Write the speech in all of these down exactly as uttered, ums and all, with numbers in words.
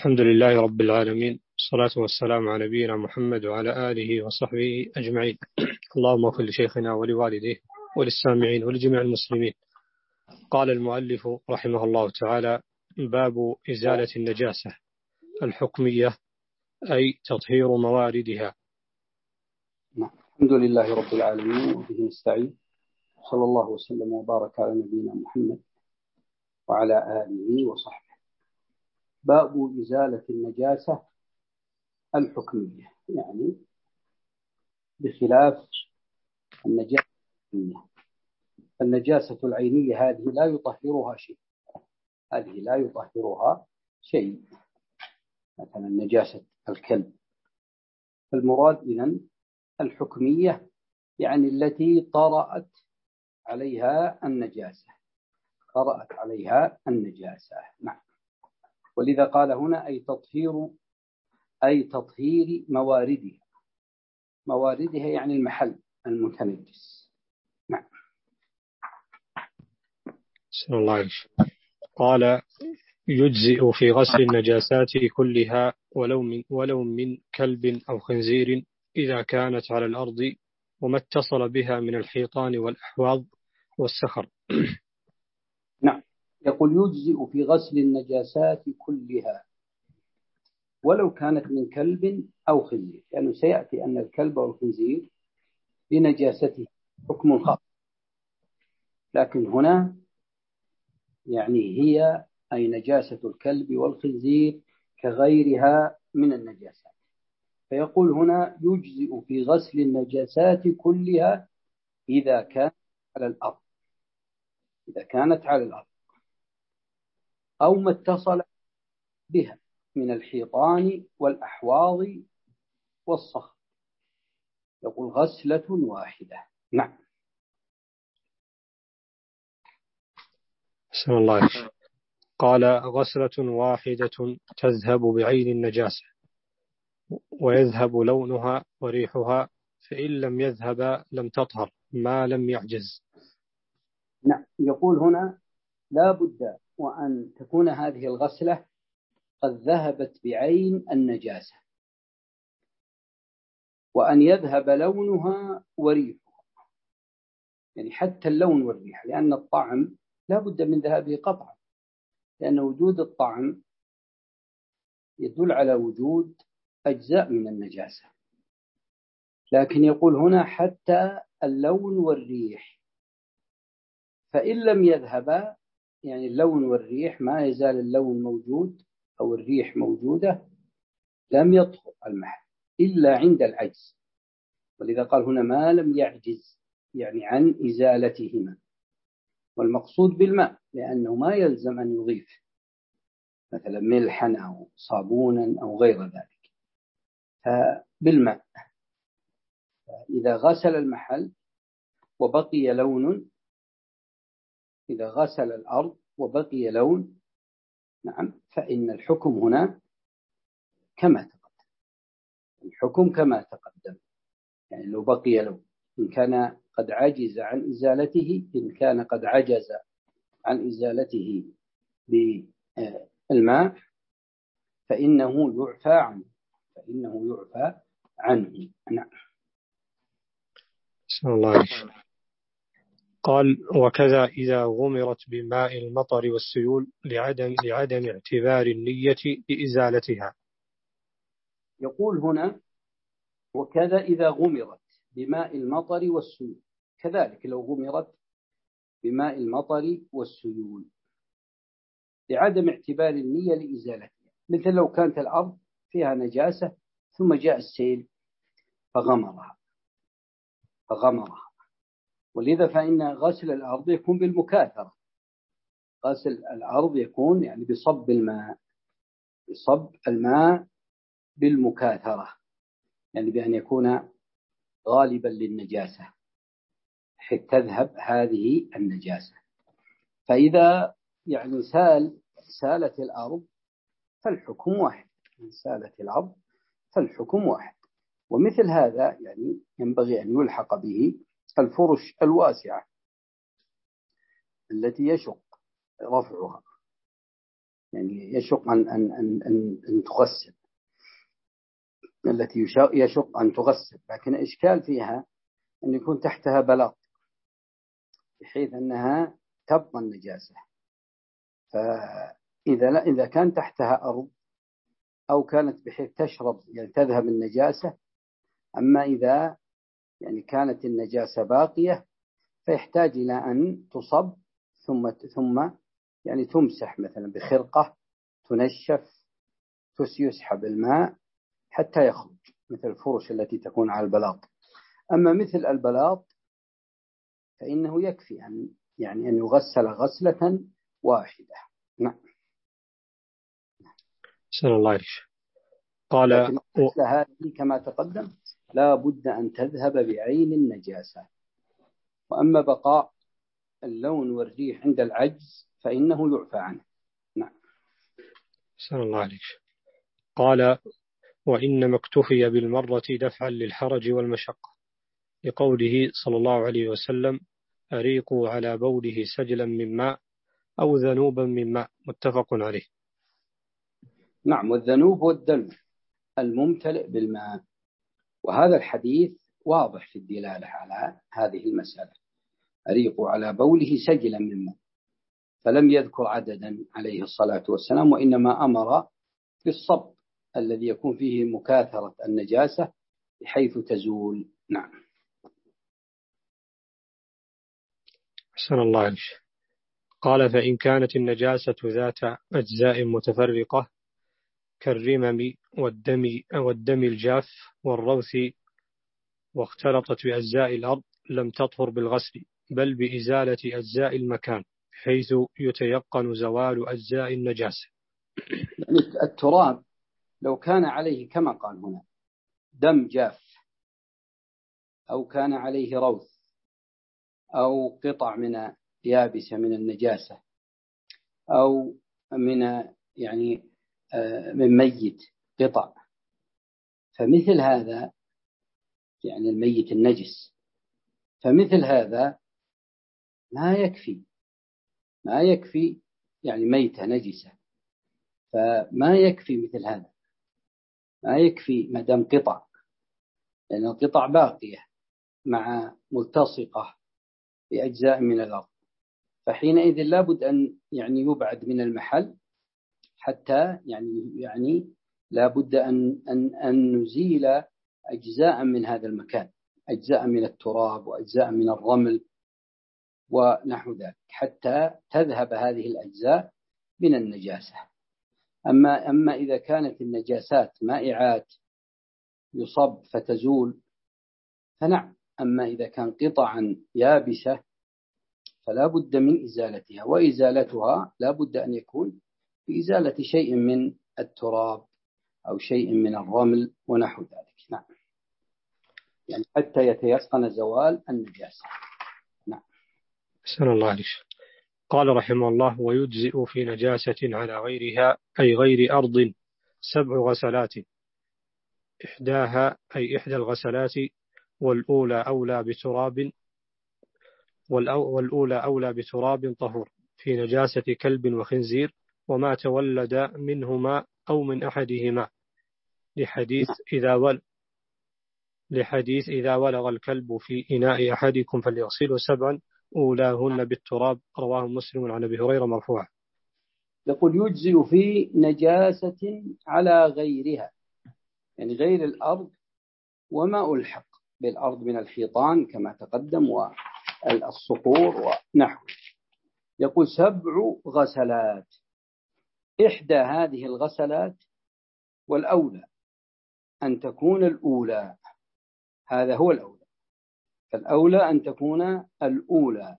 الحمد لله رب العالمين، والصلاة والسلام على نبينا محمد وعلى آله وصحبه أجمعين. اللهم اغفر لشيخنا ولوالديه وللسامعين ولجميع المسلمين. قال المؤلف رحمه الله تعالى: باب إزالة النجاسة الحكمية، أي تطهير مواردها. الحمد لله رب العالمين وبه نستعين، صلى الله وسلم وبارك على نبينا محمد وعلى آله وصحبه. باب إزالة النجاسة الحكمية، يعني بخلاف النجاسة العينية. النجاسة العينية هذه لا يطهرها شيء، هذه لا يطهرها شيء، مثلا نجاسة الكلب. المراد إذن الحكمية يعني التي طرأت عليها النجاسة، طرأت عليها النجاسة. نعم. ولذا قال هنا أي تطهير أي تطهير مواردها، مواردها يعني المحل المتنجس. نعم. بسم الله. قال: يجزئ في غسل النجاسات كلها ولو من, ولو من كلب أو خنزير إذا كانت على الأرض وما اتصل بها من الحيطان والأحواض والسخر. نعم. يقول يجزئ في غسل النجاسات كلها ولو كانت من كلب أو خنزير، يعني سيأتي أن الكلب والخنزير لنجاسته حكم خاص، لكن هنا يعني هي أي نجاسة الكلب والخنزير كغيرها من النجاسات. فيقول هنا يجزئ في غسل النجاسات كلها إذا كانت على الأرض، إذا كانت على الأرض أو ما اتصل بها من الحيطان والأحواض والصخر. يقول غسلة واحدة. نعم. بسم الله. قال: غسلة واحدة تذهب بعين النجاسة ويذهب لونها وريحها، فإن لم يذهب لم تطهر ما لم يعجز. نعم. يقول هنا لا بد وأن تكون هذه الغسلة قد ذهبت بعين النجاسة، وأن يذهب لونها وريحها، يعني حتى اللون والريح، لأن الطعم لا بد من ذهابه قطعا، لأن وجود الطعم يدل على وجود أجزاء من النجاسة. لكن يقول هنا حتى اللون والريح، فإن لم يذهبا، يعني اللون والريح ما يزال اللون موجود أو الريح موجودة، لم يطهر المحل إلا عند العجز. ولذا قال هنا ما لم يعجز، يعني عن إزالتهما، والمقصود بالماء، لأنه ما يلزم أن يضيف مثلا ملحا أو صابونا أو غير ذلك، فبالماء. إذا غسل المحل وبقي لون، إذا غسل الأرض وبقي لون، نعم، فإن الحكم هنا كما تقدم، الحكم كما تقدم. يعني لو بقي لون، إن كان قد عجز عن إزالته، إن كان قد عجز عن إزالته بالماء فإنه يعفى عنه، فإنه يعفى عنه. نعم. بسم الله. قال: وكذا إذا غمرت بماء المطر والسيول لعدم, لعدم اعتبار النية بإزالتها. يقول هنا وكذا إذا غمرت بماء المطر والسيول، كذلك لو غمرت بماء المطر والسيول لعدم اعتبار النية لإزالتها، مثل لو كانت الأرض فيها نجاسة ثم جاء السيل فغمرها فغمرها ولذا فإن غسل الأرض يكون بالمكاثرة، غسل الأرض يكون يعني بصب الماء، بصب الماء بالمكاثرة، يعني بأن يكون غالبا للنجاسة حتى تذهب هذه النجاسة. فإذا يعني سال سالت الأرض فالحكم واحد، سالت الأرض فالحكم واحد. ومثل هذا يعني ينبغي أن يلحق به الفرش الواسعة التي يشق رفعها، يعني يشق أن, أن, أن, أن, أن تغسل، التي يشق أن تغسل، لكن الإشكال فيها أن يكون تحتها بلاط بحيث أنها تبقى النجاسة. فإذا لا إذا كان تحتها أرض أو كانت بحيث تشرب يعني تذهب النجاسة. أما إذا يعني كانت النجاسة باقية فيحتاج إلى أن تصب ثم ثم يعني تمسح مثلا بخرقة تنشف يسحب الماء حتى يخرج، مثل الفرش التي تكون على البلاط. أما مثل البلاط فإنه يكفي أن يعني أن يغسل غسلة واحدة. نعم. سأل الله عليك. قال لكن مثل هذه كما تقدم لا بد أن تذهب بعين النجاسة. وأما بقاء اللون والريح عند العجز فإنه يعفى عنه. نعم. سأل الله عليك. قال وإنما اكتفي بالمرة دفعا للحرج والمشقة، لقوله صلى الله عليه وسلم أريقوا على بوله سجلا من ماء أو ذنوبا من ماء، متفق عليه. نعم. والذنوب هو الدلو الممتلئ بالماء، وهذا الحديث واضح في الدلالة على هذه المسألة. أريقوا على بوله سجلا من ماء، فلم يذكر عددا عليه الصلاة والسلام، وإنما أمر بالصب الذي يكون فيه مكاثرة النجاسة بحيث تزول. نعم. أحسن الله عليك. قال فإن كانت النجاسة ذات أجزاء متفرقة كالرمم والدم, والدم الجاف والروث واختلطت بأجزاء الأرض لم تطهر بالغسل، بل بإزالة أجزاء المكان بحيث يتيقن زوال أجزاء النجاسة. يعني التراب لو كان عليه كما قال هنا دم جاف، أو كان عليه روث، أو قطع من يابسة من النجاسة، أو من يعني من ميت قطع، فمثل هذا يعني الميت النجس، فمثل هذا ما يكفي ما يكفي يعني ميتة نجسة، فما يكفي مثل هذا، ما يكفي ما دام قطع، لأن القطع باقية مع ملتصقة بأجزاء من الأرض، فحينئذ لابد أن يعني يبعد من المحل حتى يعني يعني لابد أن أن أن نزيل أجزاء من هذا المكان، أجزاء من التراب وأجزاء من الرمل ونحو ذلك، حتى تذهب هذه الأجزاء من النجاسة. أما أما إذا كانت النجاسات مائعات يصب فتزول فنعم. أما إذا كان قطعا يابسة فلا بد من إزالتها، وإزالتها لا بد أن يكون بإزالة شيء من التراب أو شيء من الرمل ونحو ذلك. نعم. يعني حتى يتيقن زوال النجاسة. نعم. أحسن الله عليك. قال رحمه الله ويجزئ في نجاسة على غيرها أي غير أرض سبع غسلات، إحداها أي إحدى الغسلات، والأولى أولى بتراب والأولى أولى بتراب طهور في نجاسة كلب وخنزير وما تولد منهما أو من أحدهما، لحديث إذا ول لحديث إذا ولغ الكلب في إناء أحدكم فليغسله سبعا أولاهن بالتراب، رواه مسلم عن أبي هريرة مرفوعا. يقول يجزئ في نجاسة على غيرها، يعني غير الأرض وما ألحق بالأرض من الحيطان كما تقدم والصخور ونحو. يقول سبع غسلات، إحدى هذه الغسلات، والأولى أن تكون الأولى، هذا هو الأولى، فالأولى أن تكون الأولى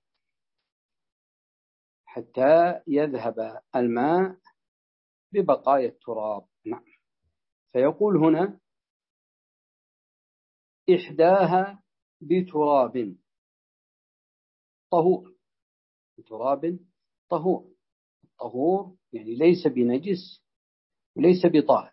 حتى يذهب الماء ببقايا التراب. نعم. فيقول هنا إحداها بتراب طهور، بتراب طهور، طهور يعني ليس بنجس وليس بطاهر،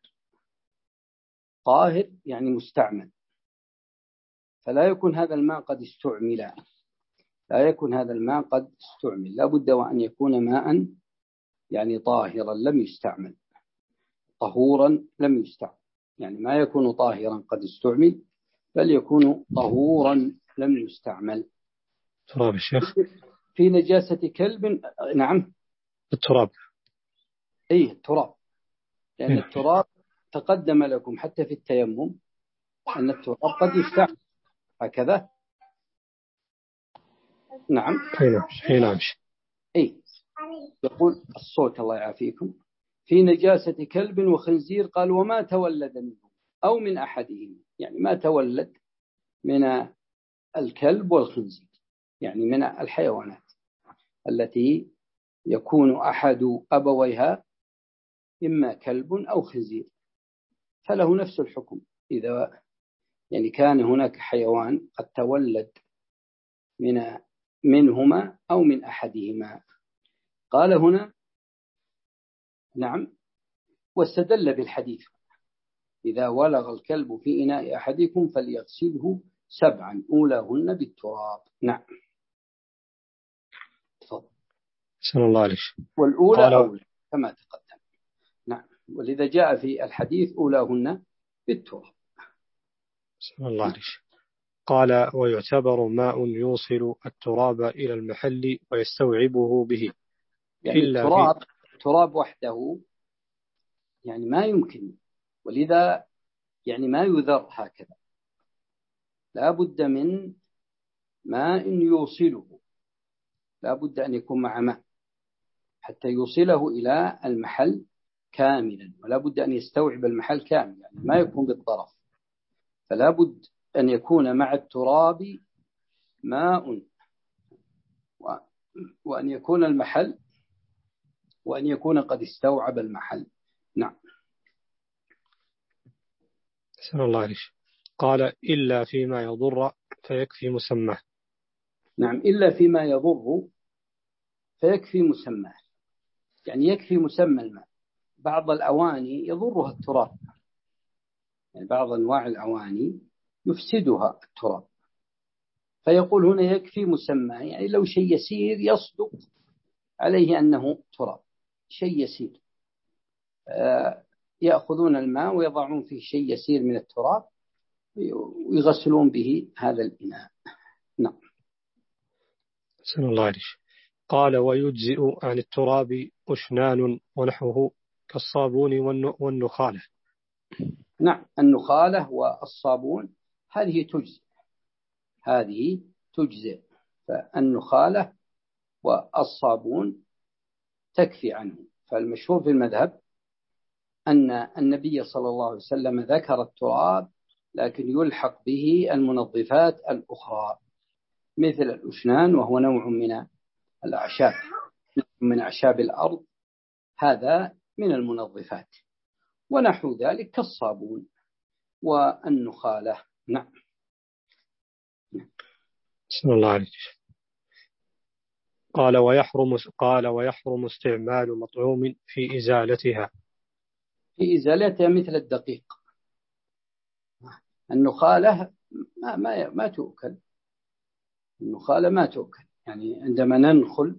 طاهر يعني مستعمل، فلا يكون هذا الماء قد استعمل لا يكون هذا الماء قد استعمل لا بد وأن يكون ماء يعني طاهرا لم يستعمل، طهورا لم يستعمل، يعني ما يكون طاهرا قد استعمل، بل يكون طهورا لم يستعمل. تراب الشيخ في نجاسة كلب. نعم التراب. أي التراب، لأن إيه. التراب تقدم لكم حتى في التيمم أن التراب قد يستعمل هكذا. نعم أي نعم. أي يقول الصوت الله يعافيكم. في نجاسة كلب وخنزير قال وما تولد منه أو من أحدهم، يعني ما تولد من الكلب والخنزير، يعني من الحيوانات التي يكون أحد أبويها إما كلب أو خنزير، فله نفس الحكم. إذا يعني كان هناك حيوان قد تولد من منهما أو من أحدهما. قال هنا نعم، واستدل بالحديث إذا ولغ الكلب في إناء أحدكم فليغسله سبعا أولاهن بالتراب. نعم تفضل. سلام الله عليك. والأولى قال أولى كما تقدم. نعم، ولذا جاء في الحديث أولاهن بالتراب. سلام الله عليك. قال ويعتبر ماء يوصل التراب إلى المحل ويستوعبه به يعني إلا في التراب تراب وحده يعني ما يمكن، ولذا يعني ما يذر هكذا، لا بد من ماء يوصله، لا بد أن يكون مع ماء حتى يوصله إلى المحل كاملا، ولا بد أن يستوعب المحل كاملا، يعني ما يكون بالطرف، فلا بد أن يكون مع التراب ماء، وأن يكون المحل وأن يكون قد استوعب المحل. نعم. سلام الله عليك. قال إلا فيما يضر فيكفي مسماه. نعم، إلا فيما يضر فيكفي مسماه، يعني يكفي مسمى الماء. بعض الأواني يضرها التراب، يعني بعض أنواع الأواني يفسدها التراب، فيقول هنا يكفي مسمى، يعني لو شيء يسير يصدق عليه أنه تراب، شيء يسير، يأخذون الماء ويضعون فيه شيء يسير من التراب ويغسلون به هذا الإناء. نعم. سلام الله عليك. قال ويجزئ عن التراب أشنان ونحوه كالصابون والنخالة. نعم، النخالة والصابون هذه تجزئ، هذه تجزئ، فالنخالة والصابون تكفي عنه. فالمشهور في المذهب أن النبي صلى الله عليه وسلم ذكر التراب لكن يلحق به المنظفات الأخرى مثل الأشنان، وهو نوع من الأعشاب من أعشاب الأرض، هذا من المنظفات، ونحو ذلك كالصابون والنخالة. نعم. بسم الله عليك. قال ويحرم قال ويحرم استعمال مطعوم في إزالتها. في إزالتها مثل الدقيق. النخالة ما ما ما تؤكل، النخالة ما تؤكل، يعني عندما ننخل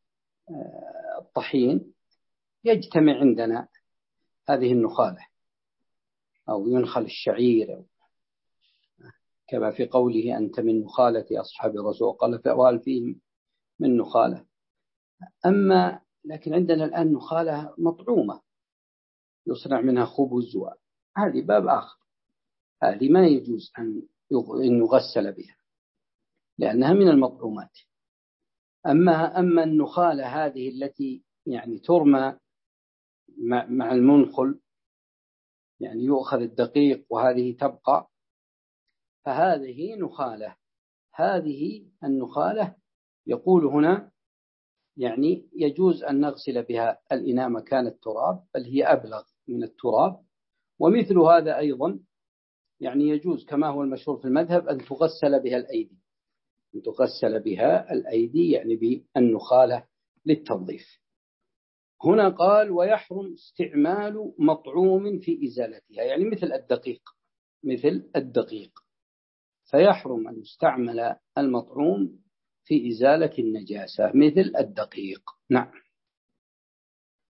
الطحين يجتمع عندنا هذه النخالة، أو ينخل الشعير كما في قوله أنت من نخالة أصحاب الرسول، قال فأوال فيهم من نخالة. أما لكن عندنا الآن نخالة مطعومة يصنع منها خبز، هذه باب آخر، هذه ما يجوز أن يغسل بها لأنها من المطعومات. أما أما النخالة هذه التي يعني ترمى مع المنخل، يعني يؤخذ الدقيق وهذه تبقى، فهذه نخالة. هذه النخالة يقول هنا يعني يجوز أن نغسل بها الإناء مكان التراب، بل هي أبلغ من التراب. ومثل هذا أيضا يعني يجوز كما هو المشهور في المذهب أن تغسل بها الأيدي، أن تغسل بها الأيدي يعني بالنخالة للتنظيف. هنا قال ويحرم استعمال مطعوم في إزالتها، يعني مثل الدقيق، مثل الدقيق، فيحرم أن يستعمل المطعوم في إزالة النجاسة مثل الدقيق. نعم.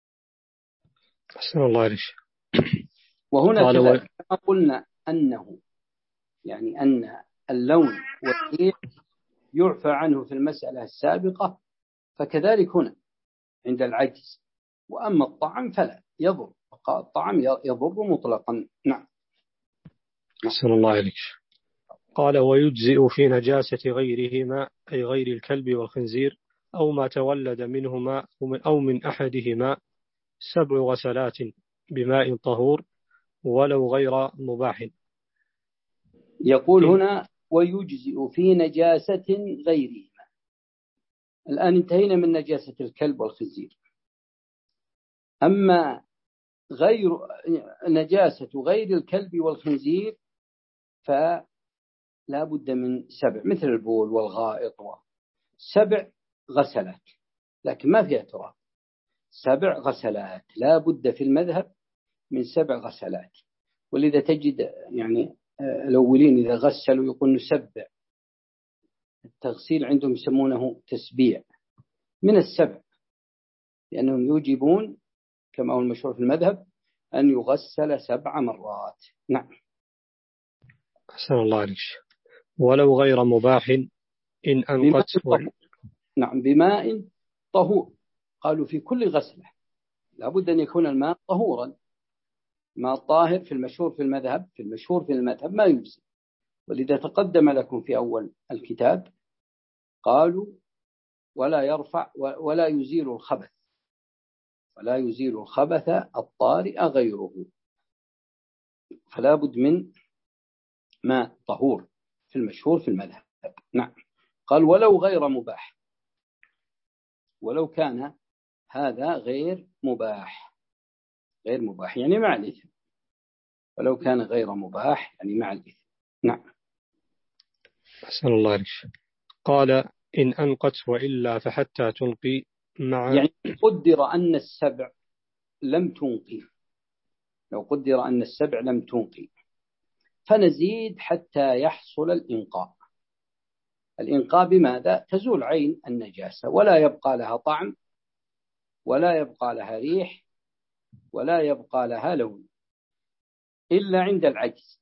أحسن الله إليك. وهنا كذلك كما قلنا أنه يعني أن اللون والريح يعفى عنه في المسألة السابقة، فكذلك هنا عند العجز. وأما الطعم فلا يضر، الطعم يضر مطلقا. نعم. أحسن الله إليك. قال ويجزئ في نجاسة غيرهما أي غير الكلب والخنزير أو ما تولد منهما أو من أحدهما سبع غسلات بماء طهور ولو غير مباح. يقول هنا ويجزئ في نجاسة غيرهما. الآن انتهينا من نجاسة الكلب والخنزير. أما غير نجاسة غير الكلب والخنزير فلا بد من سبع، مثل البول والغائط، سبع غسلات، لكن ما فيها تراب. سبع غسلات لا بد في المذهب من سبع غسلات. ولذا تجد يعني الأولين إذا غسلوا يقول نسبع، التغسيل عندهم يسمونه تسبيع من السبع، لأنهم يوجبون كما هو المشهور في المذهب أن يغسل سبع مرات. نعم. أحسن الله عليك. ولو غير مباح إن أنقت و... نعم بماء طهور. قالوا في كل غسلة لابد أن يكون الماء طهورا. ماء طاهر في المشهور في المذهب في المشهور في المذهب ما يجزي. ولذا تقدم لكم في أول الكتاب قالوا ولا يرفع ولا يزيل الخبث ولا يزيل الخبث الطارئ غيره، فلا بد من ماء طهور في المشهور في المذهب. نعم. قال ولو غير مباح، ولو كان هذا غير مباح، غير مباح يعني مع الإثم، ولو كان غير مباح يعني مع الإثم. نعم. أحسن الله عليك. قال إن أنقت وإلا فحتى تنقي مع يعني قدر أن السبع لم تنقي، لو قدر أن السبع لم تنقي فنزيد حتى يحصل الإنقاء. الإنقاء بماذا؟ تزول عين النجاسة ولا يبقى لها طعم ولا يبقى لها ريح ولا يبقى لها لون إلا عند العجز.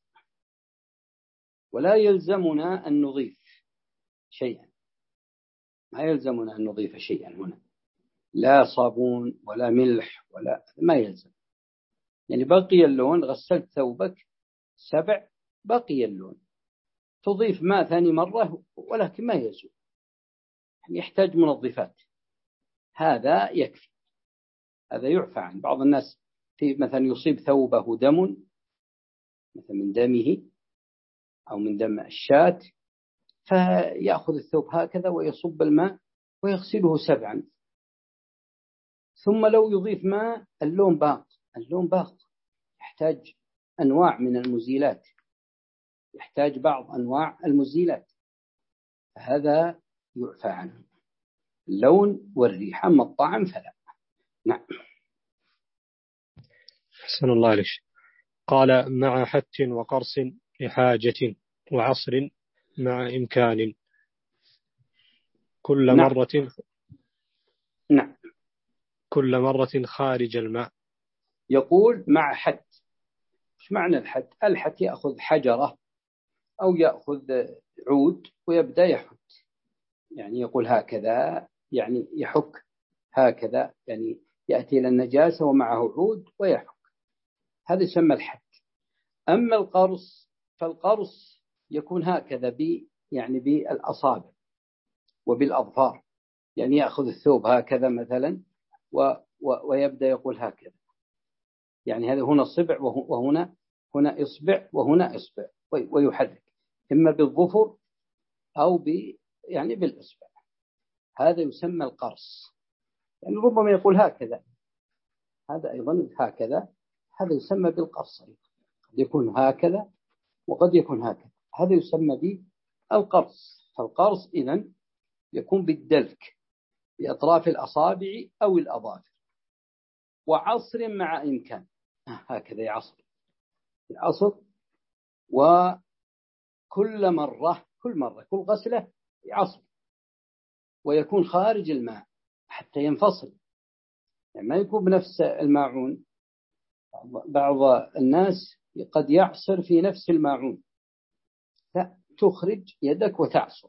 ولا يلزمنا أن نضيف شيئا، ما يلزمنا أن نضيف شيئا هنا، لا صابون ولا ملح ولا، ما يلزم. يعني بقي اللون، غسلت ثوبك سبع بقي اللون، تضيف ماء ثاني مرة ولكن ما يزول، يعني يحتاج منظفات، هذا يكفي، هذا يعفى عن. بعض الناس في مثلا يصيب ثوبه دم مثلا من دمه أو من دم الشاة، فيأخذ الثوب هكذا ويصب الماء ويغسله سبعا، ثم لو يضيف ماء اللون باق، اللون باق يحتاج أنواع من المزيلات، يحتاج بعض أنواع المزيلات، هذا يعفى عنه اللون والريح. أما الطعم فلا. نعم. أحسن الله عليك. قال مع حت وقرص لحاجة وعصر مع إمكان كل نعم. مرة نعم. كل مرة خارج الماء. يقول مع حت. ايش معنى الحت؟ الحت يأخذ حجرة أو يأخذ عود ويبدأ يحت، يعني يقول هكذا، يعني يحك هكذا، يعني يأتي إلى النجاسة ومعه عود ويحك، هذا يسمى الحت. أما القرص فالقرص يكون هكذا ب يعني بالأصابع وبالأظفار، يعني يأخذ الثوب هكذا مثلا و و ويبدأ يقول هكذا، يعني هذا هنا صبع وهنا هنا إصبع وهنا إصبع، ويحرك إما بالظفر أو ب يعني بالإصبع، هذا يسمى القرص. يعني ربما يقول هكذا، هذا أيضا هكذا، هذا يسمى بالقرص، قد يكون هكذا وقد يكون هكذا، هذا يسمى بالقرص. فالقرص إذن يكون بالدلك بأطراف الأصابع أو الأظافر، وعصر مع إمكان، هكذا يعصر يعصر، وكل مرة كل مرة كل غسلة يعصر، ويكون خارج الماء حتى ينفصل، يعني ما يكون بنفس الماعون بعض الناس قد يعصر في نفس الماعون، لا، تخرج يدك وتعصر.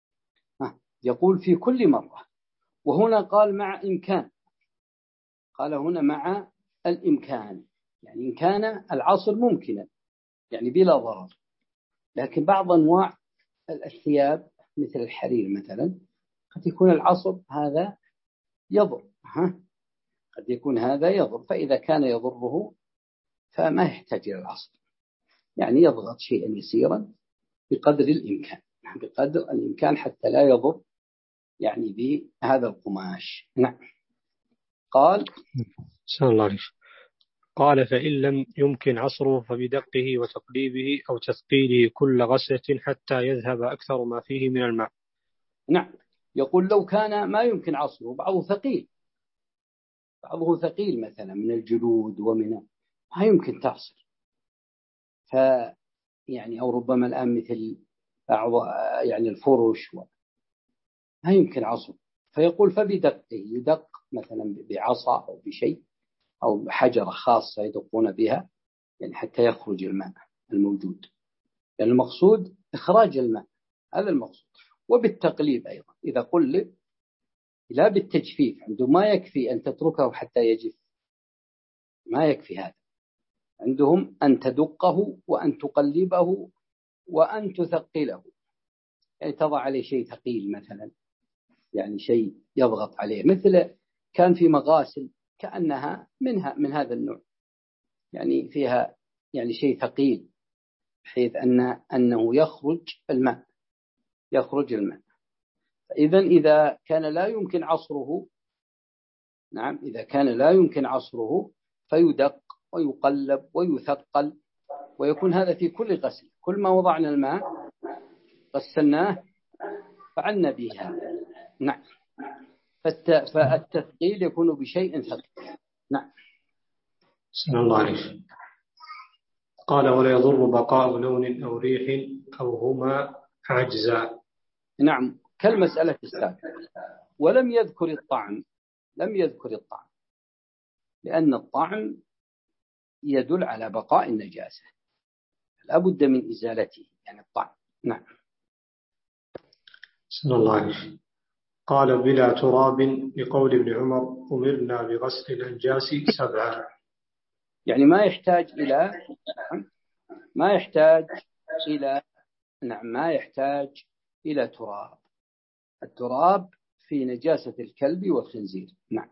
يقول في كل مرة. وهنا قال مع إمكان، قال هنا مع الإمكان، يعني إن كان العصر ممكنا يعني بلا ضرر. لكن بعض أنواع الثياب مثل الحرير مثلا قد يكون العصر هذا يضر، ها قد يكون هذا يضر، فإذا كان يضره فما يحتاج إلى العصر، يعني يضغط شيئا يسيرا بقدر الإمكان، بقدر الإمكان حتى لا يضر يعني بهذا القماش. نعم. قال سلام الله عليك. قال فإن لم يمكن عصره فبدقه وتقليبه أو تثقيله كل غسلة حتى يذهب أكثر ما فيه من الماء. نعم. يقول لو كان ما يمكن عصره، بعضه ثقيل، بعضه ثقيل مثلا من الجلود ومن ما يمكن تعصر، ف يعني أو ربما الآن مثل يعني الفرش ما يمكن عصره، فيقول فبدقه، يدق مثلا بعصا أو بشيء أو حجرة خاصة يدقون بها يعني حتى يخرج الماء الموجود، يعني المقصود إخراج الماء، هذا المقصود. وبالتقليب أيضا، إذا قلب لا بالتجفيف، عنده ما يكفي أن تتركه حتى يجف، ما يكفي هذا، عندهم أن تدقه وأن تقلبه وأن تثقله، يعني تضع عليه شيء ثقيل مثلا، يعني شيء يضغط عليه، مثل كان في مغاسل كأنها منها من هذا النوع، يعني فيها يعني شيء ثقيل بحيث أن أنه يخرج الماء، يخرج الماء. إذن إذا كان لا يمكن عصره، نعم، إذا كان لا يمكن عصره فيدق ويقلب ويثقل، ويكون هذا في كل غسل، كل ما وضعنا الماء غسلناه فعلنا به هذا. نعم. فالتثقيل يكون بشيء ثقيل. نعم. سلام الله عليك. قال ولا يضر بقاء لون أو ريح أو هما عجزا. نعم، كالمسألة السابقة. ولم يذكر الطعم، لم يذكر الطعم، لأن الطعم يدل على بقاء النجاسة، لا بد من إزالته، يعني الطعم. نعم. سلام الله عليك. قال بلا تراب لقول ابن عمر أمرنا بغسل الأنجاس سبعا، يعني ما يحتاج إلى ما يحتاج إلى نعم ما يحتاج إلى تراب، التراب في نجاسة الكلب والخنزير. نعم.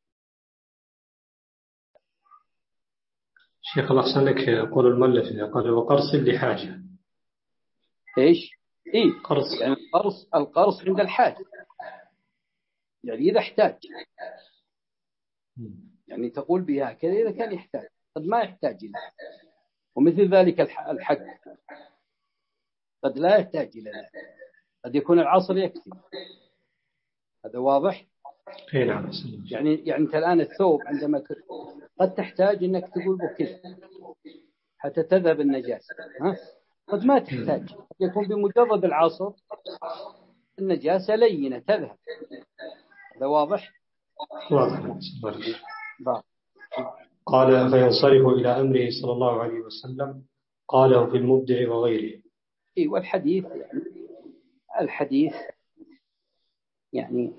شيخ الله أحسن لك. يقول المؤلف قال وقرص لحاجة. إيش؟ إيه، قرص، يعني القرص القرص عند الحاجة، يعني إذا احتاج، يعني تقول بها كذا إذا كان يحتاج، قد ما يحتاج إلى، ومثل ذلك الحك قد لا يحتاج إلى ذلك، قد يكون العصر يكفي، هذا واضح. اي نعم. يعني يعني أنت الآن الثوب عندما قد تحتاج إنك تقول بكذا حتى تذهب النجاسة، ها؟ قد ما تحتاج، قد يكون بمجرد العصر النجاسة لينة تذهب، هذا واضح. واضح. واضح. قال فينصرف إلى أمره صلى الله عليه وسلم قاله في المبدع وغيره. إيه، والحديث يعني الحديث يعني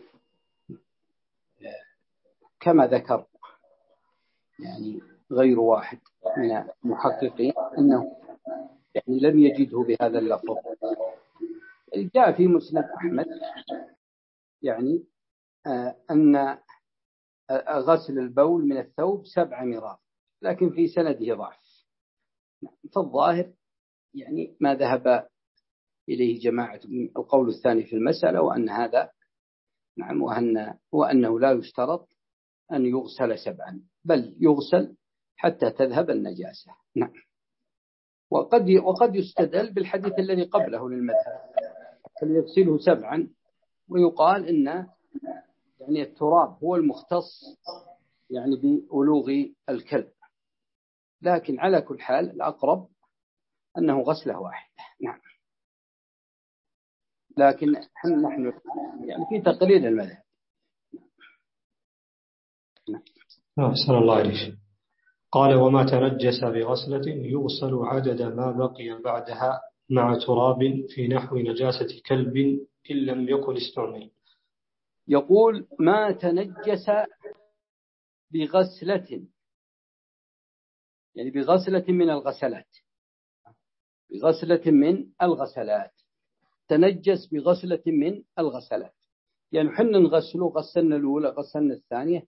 كما ذكر يعني غير واحد من المحققين أنه يعني لم يجده بهذا اللفظ. جاء في مسند أحمد يعني آه أن غسل البول من الثوب سبع مرات، لكن في سنده ضعف، فالظاهر يعني ما ذهب إليه جماعة القول الثاني في المسألة، وأن هذا نعم وأن وأنه لا يشترط أن يغسل سبعا، بل يغسل حتى تذهب النجاسة. نعم. وقد وقد يستدل بالحديث الذي قبله للمذهب فليغسله سبعا، ويقال إن يعني التراب هو المختص يعني بألوغ الكلب، لكن على كل حال الأقرب أنه غسله واحدة. نعم. لكن نحن يعني في تقليد المذهب. نعم. أحسن الله عليك. قال وما تنجس بغسلة يغسل عدد ما بقي بعدها مع تراب في نحو نجاسة كلب إن لم يكن استعمل. يقول ما تنجس بغسلة، يعني بغسلة من الغسلات، بغسلة من الغسلات، تنجس بغسلة من الغسلات، يعني حنا نغسله، غسلنا الأولى غسلنا الثانية،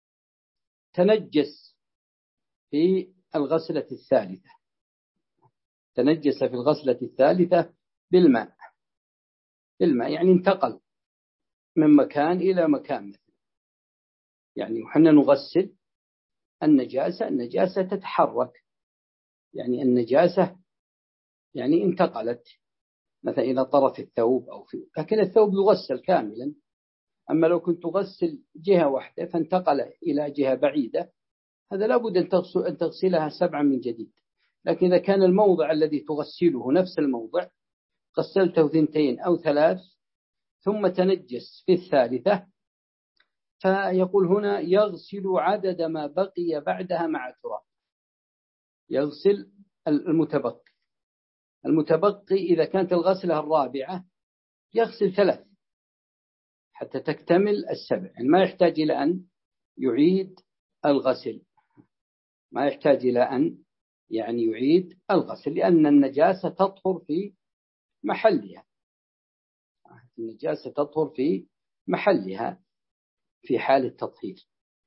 تنجس في الغسلة الثالثة، تنجس في الغسلة الثالثة بالماء، بالماء يعني انتقل من مكان إلى مكان مثلا، يعني وحنا نغسل النجاسة، النجاسة تتحرك، يعني النجاسة يعني انتقلت مثلا إلى طرف الثوب أو في، لكن الثوب يغسل كاملا. أما لو كنت تغسل جهة واحدة فانتقل إلى جهة بعيدة، هذا لابد أن تغسلها سبعا من جديد. لكن إذا كان الموضع الذي تغسله نفس الموضع، غسلته ثنتين أو ثلاث ثم تنجس في الثالثة، فيقول هنا يغسل عدد ما بقي بعدها مع تراب، يغسل المتبقي، المتبقي إذا كانت الغسلة الرابعة يغسل ثلاث حتى تكتمل السبع، يعني ما يحتاج إلى أن يعيد الغسل، ما يحتاج إلى أن يعني يعيد الغسل، لأن النجاسة تطهر في محلها، النجاسة تطهر في محلها في حال التطهير.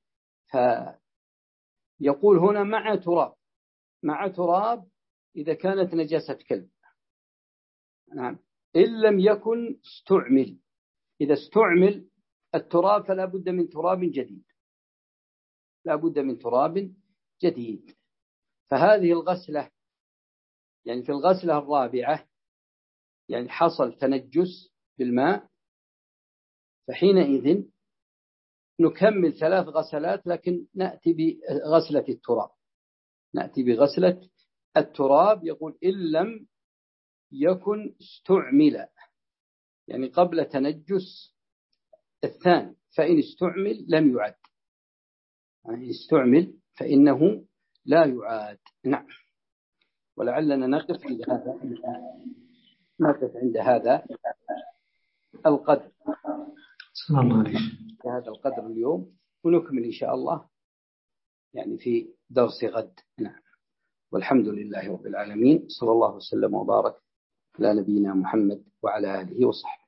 فيقول هنا مع تراب، مع تراب إذا كانت نجاسة كلب، نعم، إن لم يكن استعمل، إذا استعمل التراب فلا بد من تراب جديد، لا بد من تراب جديد. فهذه الغسلة يعني في الغسلة الرابعة يعني حصل تنجس بالماء، فحينئذ نكمل ثلاث غسلات، لكن نأتي بغسلة التراب، نأتي بغسلة التراب. يقول إن لم يكن استعمل، يعني قبل تنجس الثاني، فإن استعمل لم يعد، يعني استعمل فإنه لا يعاد. نعم. ولعلنا نقف عند هذا، نقف عند هذا القدر، السلام عليكم. هذا القدر اليوم، ونكمل إن شاء الله يعني في درس غد. نعم. والحمد لله رب العالمين، صلى الله وسلم وبارك على نبينا محمد وعلى آله وصحبه.